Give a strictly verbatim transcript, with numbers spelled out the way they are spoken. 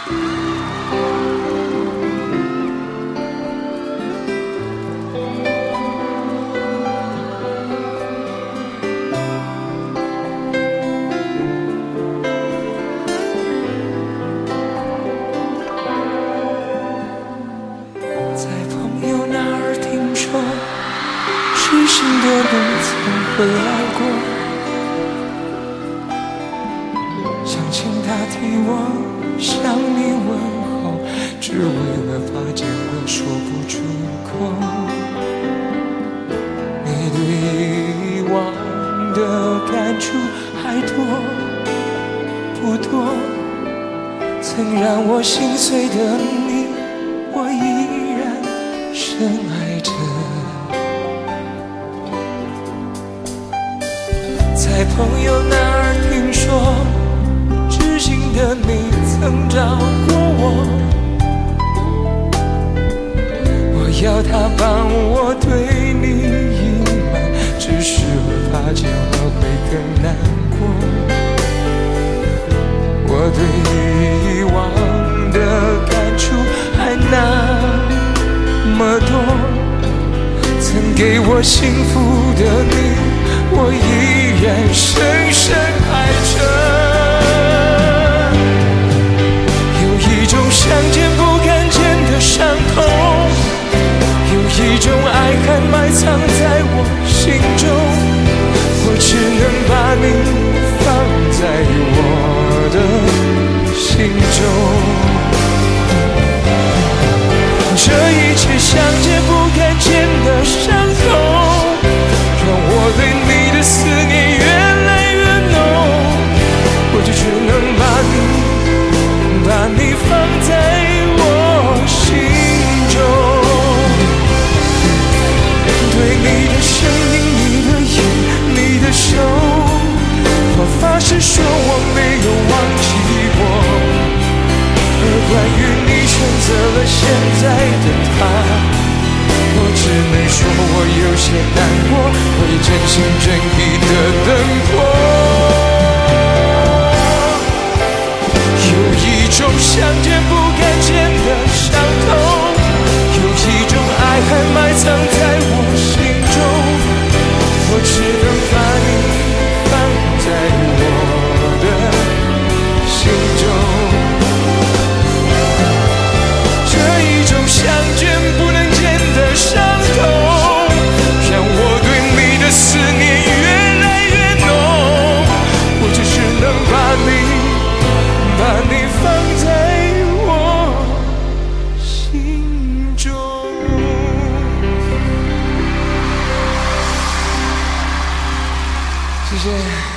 痴心的你曾回来过，想请他替我向你问候，只为了怕见过说不出口。你对以往的感触还多不多？曾让我心碎的你，我依然深爱着。在朋友那儿听说，知心的你曾找过我，我要他帮我对你隐瞒，只是我怕见了会更难过。我对以往的感触还那么多，曾给我幸福的你，我依然深深爱着。有一种想见不敢见的伤痛，有一种爱还埋藏在我心中，我只能把你放在我的心中。这一切想见不敢见的伤痛，让我对你的思念越来越浓，我就只能把你把你放在我心中。对你的声音，你的眼，你的手，我发誓说我没有忘记过。而关于你选择了现在的他，我只能说我有些难过，我也真心真意的等过。有一种想见不敢见的伤痛，有一种爱还埋藏在我心中，我只能把你放在我的心中。这一种想见不能见的伤痛，让我对你的思念越来越浓，我就只能把你把你放在我心中。谢谢。